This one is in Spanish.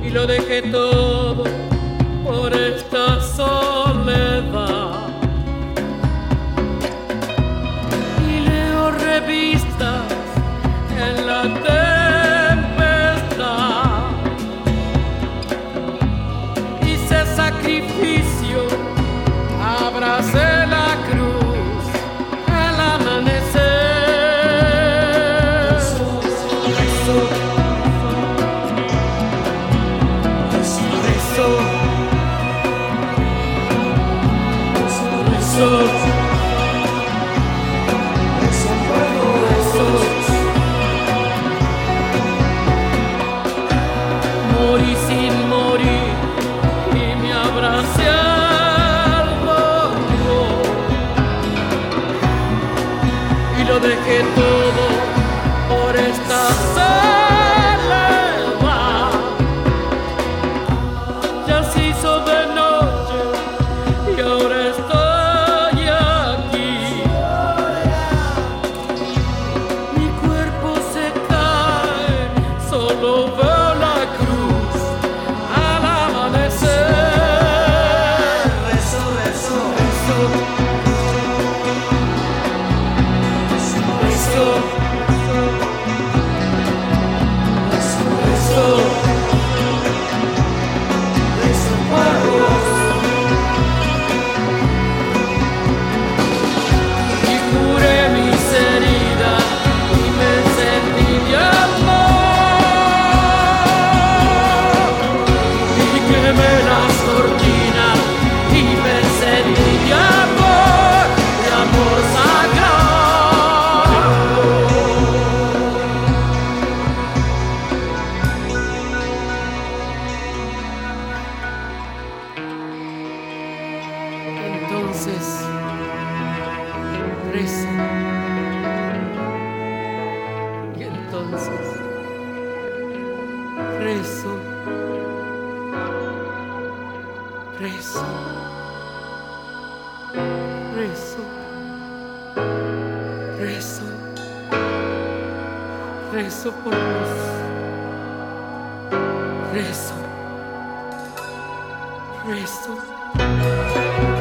y lo dejé todo por esta soledad. Y leo revistas en la tempestad, hice sacrificio, abracé la cruz al amanecer. Morí sin morir y me abracé al dolor y lo dejé todo por esta soledad. Ya se hizo de noche y ahora estoy aquí. Mi cuerpo se cae, solo veo la cruz al amanecer. Rezo, rezo, Rezo, rezo, rezo, rezo por vos. Y curé mis heridas y me sentí de amor. Y quemé las cortinas y me sentí de amor sagrado. Entonces rezo, y entonces rezo, rezo, rezo, rezo, rezo por vos, rezo, rezo.